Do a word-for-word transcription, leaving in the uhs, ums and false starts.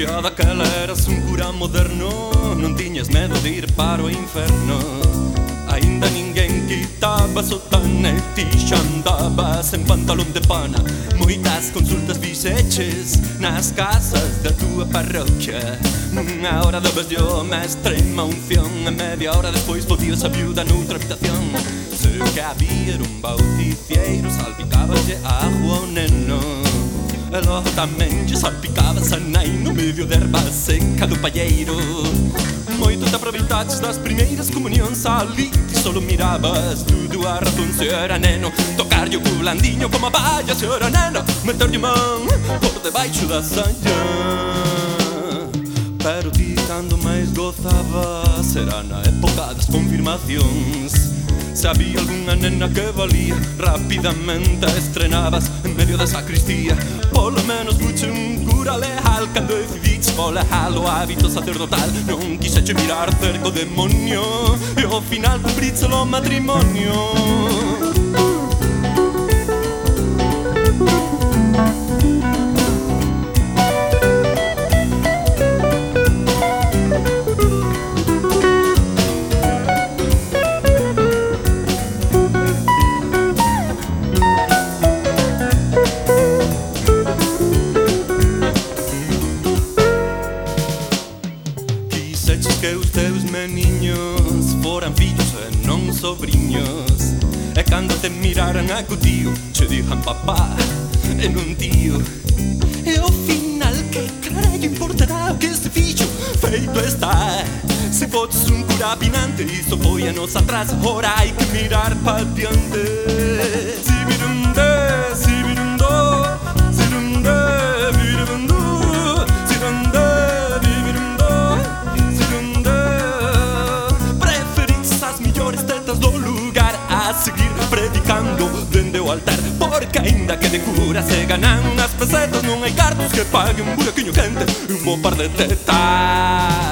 Xa daquela eras un cura moderno, non tiñas medo de ir para o inferno. Ainda ninguén quitaba sotana e ti xa andabas en pantalón de pana. Moitas consultas fixeches nas casas da túa parroquia. Nunha hora dabas yo a extrema unción e media hora despois podías a viuda noutra habitación. Se o que había era un bauticieiro, salpicáballe agua ao neno. E logo tamén lle salpicabas a nai no medio de erva seca do palleiro. Moito te aproveitaches das primeiras comunións ali, ti solo mirabas tudo a razón se era neno. Tocarlle o culandiño como a valla se era neno. Meterlle man por debaixo da saia. Pero ti cando máis gozabas era na época das confirmacións. Se había algunha nena que valía, rapidamente a estrenabas en medio da sacristía. Polo menos buche un cura leal cando decidiches colear o hábito sacerdotal. Non quixeche mirar cerco demonio e ao final cumpríchelo o matrimonio. Que os teus meniños foran fillos e non sobriños. E cando te miraran a co tío che dixan papá e non tío. E ao final que carallo importará o que se fixo? Feito está. Se fotes un cura pinante iso foi anos atrás. Ora hai que mirar pa diante. Si virunde, si virundo, si runde, virundu, si runde. Seguir predicando dende o altar, porque aínda que de cura se ganan as pesetas, non hai cartos que paguen un buraquiño quente e un bo par de tetas.